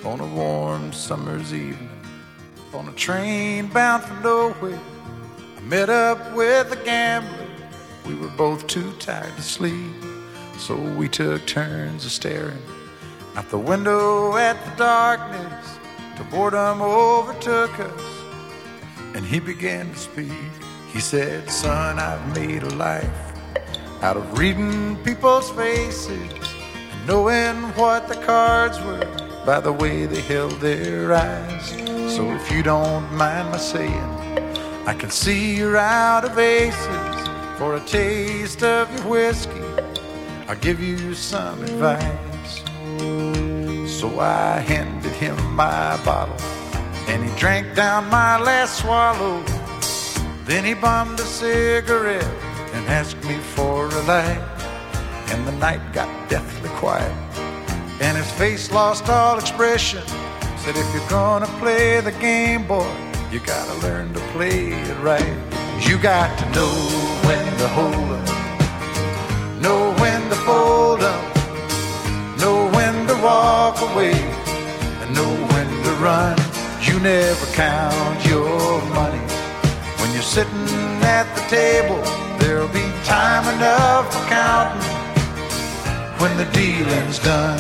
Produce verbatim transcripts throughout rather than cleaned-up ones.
on a warm summer's evening, on a train bound for nowhere. I met up with a gambler. We were both too tired to sleep, so we took turns of staring out the window at the darkness till boredom overtook us, and he began to speak. He said, "Son, I've made a life out of reading people's faces and knowing what the cards were by the way they held their eyes. So if you don't mind my saying, I can see you're out of aces. For a taste of your whiskey, I'll give you some advice." So I handed him my bottle, and he drank down my last swallow. Then he bummed a cigarette and asked me for a light. And the night got deathly quiet, and his face lost all expression. Said, "If you're gonna play the game, boy, you gotta learn to play it right. You got to know when to hold up, know when to fold up, know when to walk away, and know when to run. You never count your money when you're sitting at the table. There'll be time enough for counting when the dealing's done."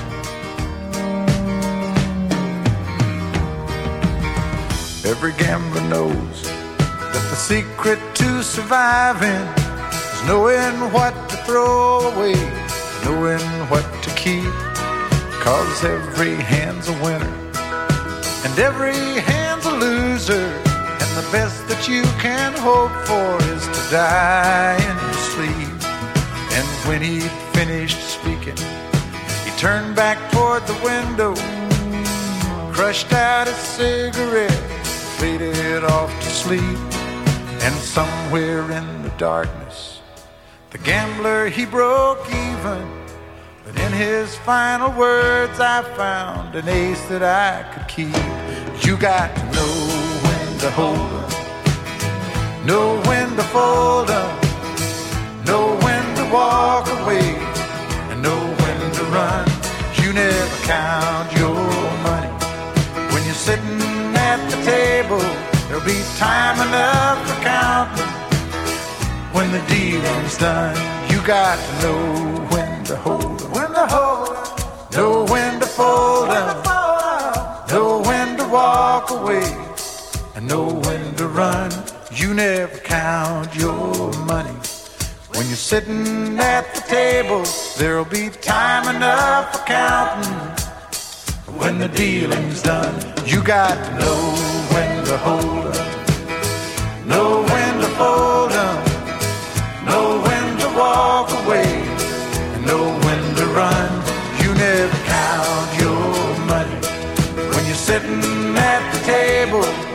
Every gambler knows that the secret to surviving is knowing what to throw away, knowing what to keep. 'Cause every hand's a winner and every hand's a loser, and the best that you can hope for is to die in your sleep. And when he'd finished speaking, he turned back toward the window, crushed out a cigarette, faded off to sleep. And somewhere in the darkness, the gambler, he broke even. But in his final words, I found an ace that I could keep. You got to know when to hold up, know when to fold up, know when to walk away, and know when to run. You never count your money when you're sitting at the table. There'll be time enough for counting when the dealing's done. You got to know when to hold up, when to hold up, know when to fold up, know when to walk away, and know when to run. You never count your money when you're sitting at the table. There'll be time enough for counting when the dealing's done. You got to know when to hold up, know when to fold up, know when to walk away, and know when to run. You never count your money when you're sitting at the table.